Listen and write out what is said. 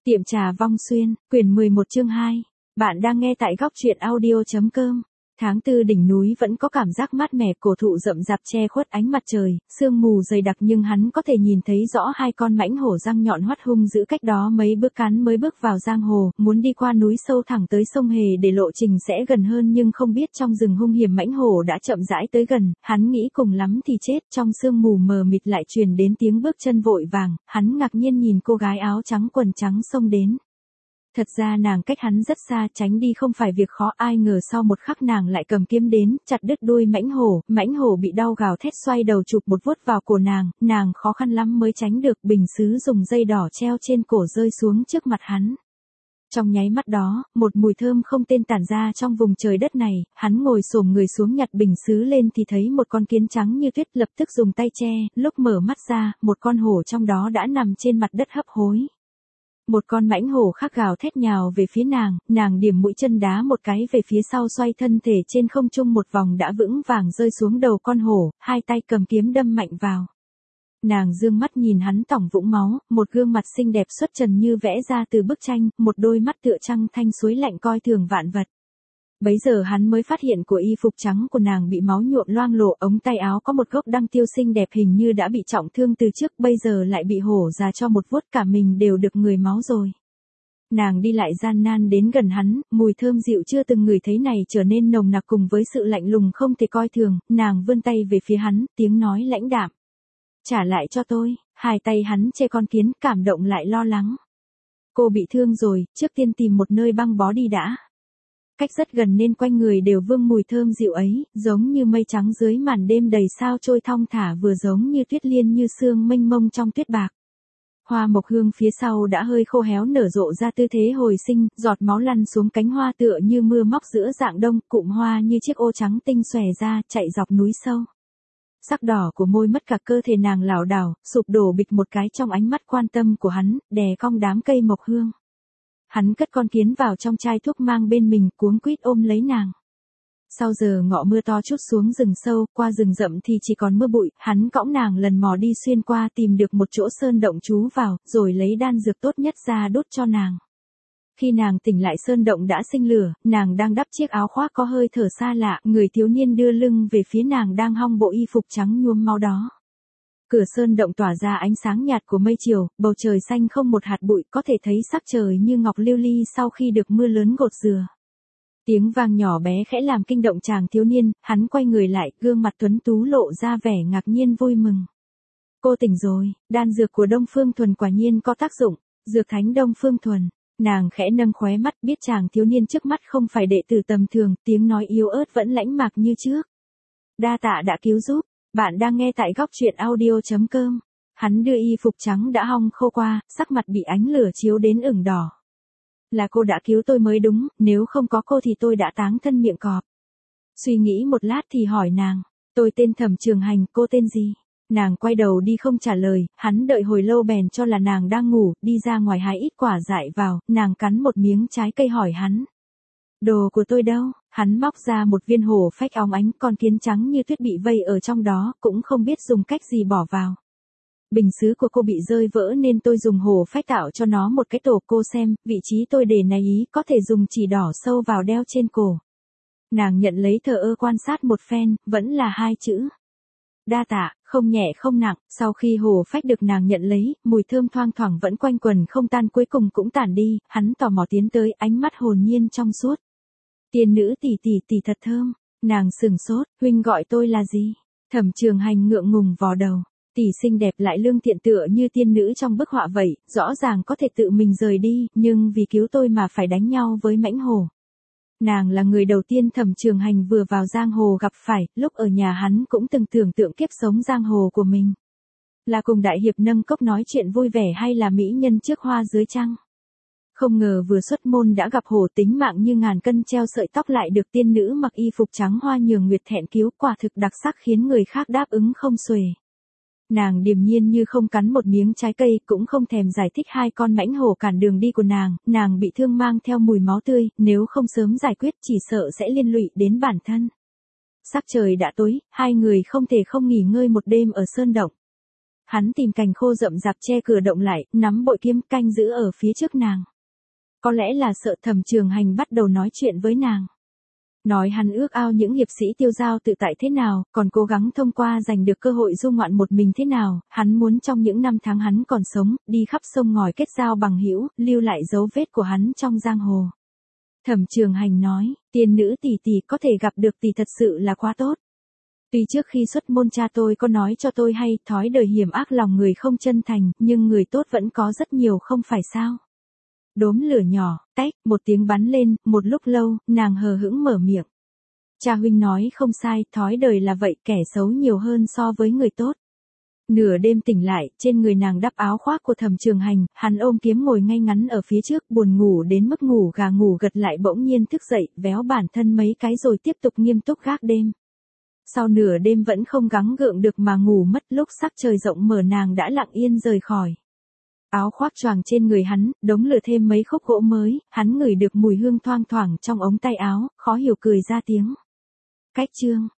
Tiệm trà Vong Xuyên, quyển 11 chương 2. Bạn đang nghe tại góc truyện audio.com. Tháng 4 đỉnh núi vẫn có cảm giác mát mẻ, cổ thụ rậm rạp che khuất ánh mặt trời, sương mù dày đặc nhưng hắn có thể nhìn thấy rõ hai con mãnh hổ răng nhọn hoắt hung dữ cách đó mấy bước cắn mới bước vào giang hồ, muốn đi qua núi sâu thẳng tới sông Hề để lộ trình sẽ gần hơn, nhưng không biết trong rừng hung hiểm mãnh hổ đã chậm rãi tới gần, hắn nghĩ cùng lắm thì chết. Trong sương mù mờ mịt lại truyền đến tiếng bước chân vội vàng, hắn ngạc nhiên nhìn cô gái áo trắng quần trắng xông đến. Thật ra nàng cách hắn rất xa, tránh đi không phải việc khó, ai ngờ sau một khắc nàng lại cầm kiếm đến, chặt đứt đuôi mãnh hổ bị đau gào thét xoay đầu chụp một vuốt vào cổ nàng khó khăn lắm mới tránh được, bình sứ dùng dây đỏ treo trên cổ rơi xuống trước mặt hắn. Trong nháy mắt đó, một mùi thơm không tên tản ra trong vùng trời đất này, hắn ngồi xổm người xuống nhặt bình sứ lên thì thấy một con kiến trắng như tuyết, lập tức dùng tay che, lúc mở mắt ra, một con hổ trong đó đã nằm trên mặt đất hấp hối. Một con mãnh hổ khác gào thét nhào về phía nàng điểm mũi chân đá một cái về phía sau, xoay thân thể trên không trung một vòng đã vững vàng rơi xuống đầu con hổ, hai tay cầm kiếm đâm mạnh vào. Nàng dương mắt nhìn hắn tỏng vũng máu, một gương mặt xinh đẹp xuất trần như vẽ ra từ bức tranh, một đôi mắt tựa trăng thanh suối lạnh coi thường vạn vật. Bấy giờ hắn mới phát hiện của y phục trắng của nàng bị máu nhuộm loang lổ, ống tay áo có một gốc đăng tiêu xinh đẹp hình như đã bị trọng thương từ trước, bây giờ lại bị hổ già cho một vuốt, cả mình đều được người máu rồi. Nàng đi lại gian nan đến gần hắn, mùi thơm dịu chưa từng ngửi thấy này trở nên nồng nặc cùng với sự lạnh lùng không thể coi thường, nàng vươn tay về phía hắn, tiếng nói lãnh đạm. Trả lại cho tôi. Hai tay hắn che con kiến, cảm động lại lo lắng. Cô bị thương rồi, trước tiên tìm một nơi băng bó đi đã. Cách rất gần nên quanh người đều vương mùi thơm dịu ấy, giống như mây trắng dưới màn đêm đầy sao trôi thong thả, vừa giống như tuyết liên như sương mênh mông trong tuyết bạc. Hoa mộc hương phía sau đã hơi khô héo nở rộ ra tư thế hồi sinh, giọt máu lăn xuống cánh hoa tựa như mưa móc giữa rạng đông, cụm hoa như chiếc ô trắng tinh xòe ra, chạy dọc núi sâu. Sắc đỏ của môi mất cả cơ thể nàng lảo đảo, sụp đổ bịch một cái trong ánh mắt quan tâm của hắn, đè cong đám cây mộc hương. Hắn cất con kiến vào trong chai thuốc mang bên mình, cuống quýt ôm lấy nàng. Sau giờ ngọ mưa to trút xuống rừng sâu, qua rừng rậm thì chỉ còn mưa bụi, hắn cõng nàng lần mò đi xuyên qua tìm được một chỗ sơn động trú vào, rồi lấy đan dược tốt nhất ra đốt cho nàng. Khi nàng tỉnh lại sơn động đã sinh lửa, nàng đang đắp chiếc áo khoác có hơi thở xa lạ, người thiếu niên đưa lưng về phía nàng đang hong bộ y phục trắng nhuốm máu đó. Cửa sơn động tỏa ra ánh sáng nhạt của mây chiều, bầu trời xanh không một hạt bụi, có thể thấy sắc trời như ngọc lưu ly sau khi được mưa lớn gột rửa. Tiếng vang nhỏ bé khẽ làm kinh động chàng thiếu niên, hắn quay người lại, gương mặt tuấn tú lộ ra vẻ ngạc nhiên vui mừng. Cô tỉnh rồi, đan dược của Đông Phương Thuần quả nhiên có tác dụng, dược thánh Đông Phương Thuần. Nàng khẽ nâng khóe mắt, biết chàng thiếu niên trước mắt không phải đệ tử tầm thường, tiếng nói yếu ớt vẫn lãnh mạc như trước. Đa tạ đã cứu giúp. Bạn đang nghe tại góc truyện audio.com. Hắn đưa y phục trắng đã hong khô qua, sắc mặt bị ánh lửa chiếu đến ửng đỏ. Là cô đã cứu tôi mới đúng, nếu không có cô thì tôi đã táng thân miệng cọp. Suy nghĩ một lát thì hỏi nàng, tôi tên Thẩm Trường Hành, cô tên gì? Nàng quay đầu đi không trả lời, hắn đợi hồi lâu bèn cho là nàng đang ngủ, đi ra ngoài hái ít quả dại vào, nàng cắn một miếng trái cây hỏi hắn. Đồ của tôi đâu? Hắn móc ra một viên hổ phách óng ánh, con kiến trắng như tuyết bị vây ở trong đó, cũng không biết dùng cách gì bỏ vào. Bình sứ của cô bị rơi vỡ nên tôi dùng hổ phách tạo cho nó một cái tổ, cô xem, vị trí tôi để này ý, có thể dùng chỉ đỏ sâu vào đeo trên cổ. Nàng nhận lấy thờ ơ quan sát một phen, vẫn là hai chữ. Đa tạ, không nhẹ không nặng. Sau khi hổ phách được nàng nhận lấy, mùi thơm thoang thoảng vẫn quanh quần không tan, cuối cùng cũng tản đi, hắn tò mò tiến tới, ánh mắt hồn nhiên trong suốt. Tiên nữ tỷ thật thơm. Nàng sừng sốt, huynh gọi tôi là gì? Thẩm Trường Hành ngượng ngùng vò đầu. Tỷ xinh đẹp lại lương thiện tựa như tiên nữ trong bức họa vậy, rõ ràng có thể tự mình rời đi, nhưng vì cứu tôi mà phải đánh nhau với mãnh hổ. Nàng là người đầu tiên Thẩm Trường Hành vừa vào giang hồ gặp phải, lúc ở nhà hắn cũng từng tưởng tượng kiếp sống giang hồ của mình. Là cùng đại hiệp nâng cốc nói chuyện vui vẻ hay là mỹ nhân trước hoa dưới trăng. Không ngờ vừa xuất môn đã gặp hổ, tính mạng như ngàn cân treo sợi tóc lại được tiên nữ mặc y phục trắng hoa nhường nguyệt thẹn cứu, quả thực đặc sắc khiến người khác đáp ứng không xuể. Nàng điềm nhiên như không cắn một miếng trái cây, cũng không thèm giải thích hai con mãnh hổ cản đường đi của nàng bị thương mang theo mùi máu tươi, nếu không sớm giải quyết chỉ sợ sẽ liên lụy đến bản thân. Sắc trời đã tối, hai người không thể không nghỉ ngơi một đêm ở sơn động. Hắn tìm cành khô rậm rạp che cửa động lại, nắm bội kiếm canh giữ ở phía trước nàng. Có lẽ là sợ Thẩm Trường Hành bắt đầu nói chuyện với nàng. Nói hắn ước ao những hiệp sĩ tiêu giao tự tại thế nào, còn cố gắng thông qua giành được cơ hội du ngoạn một mình thế nào, hắn muốn trong những năm tháng hắn còn sống, đi khắp sông ngòi kết giao bằng hữu, lưu lại dấu vết của hắn trong giang hồ. Thẩm Trường Hành nói, tiên nữ tỷ tỷ có thể gặp được tỷ thật sự là quá tốt. Tuy trước khi xuất môn cha tôi có nói cho tôi hay, thói đời hiểm ác lòng người không chân thành, nhưng người tốt vẫn có rất nhiều không phải sao. Đốm lửa nhỏ, tách, một tiếng bắn lên, một lúc lâu, nàng hờ hững mở miệng. Cha huynh nói không sai, thói đời là vậy, kẻ xấu nhiều hơn so với người tốt. Nửa đêm tỉnh lại, trên người nàng đắp áo khoác của Thẩm Trường Hành, hắn ôm kiếm ngồi ngay ngắn ở phía trước, buồn ngủ đến mức ngủ gà ngủ gật lại bỗng nhiên thức dậy, véo bản thân mấy cái rồi tiếp tục nghiêm túc gác đêm. Sau nửa đêm vẫn không gắng gượng được mà ngủ mất, lúc sắc trời rộng mở nàng đã lặng yên rời khỏi. Áo khoác choàng trên người hắn, đống lửa thêm mấy khúc gỗ mới, hắn ngửi được mùi hương thoang thoảng trong ống tay áo, khó hiểu cười ra tiếng. Cách chương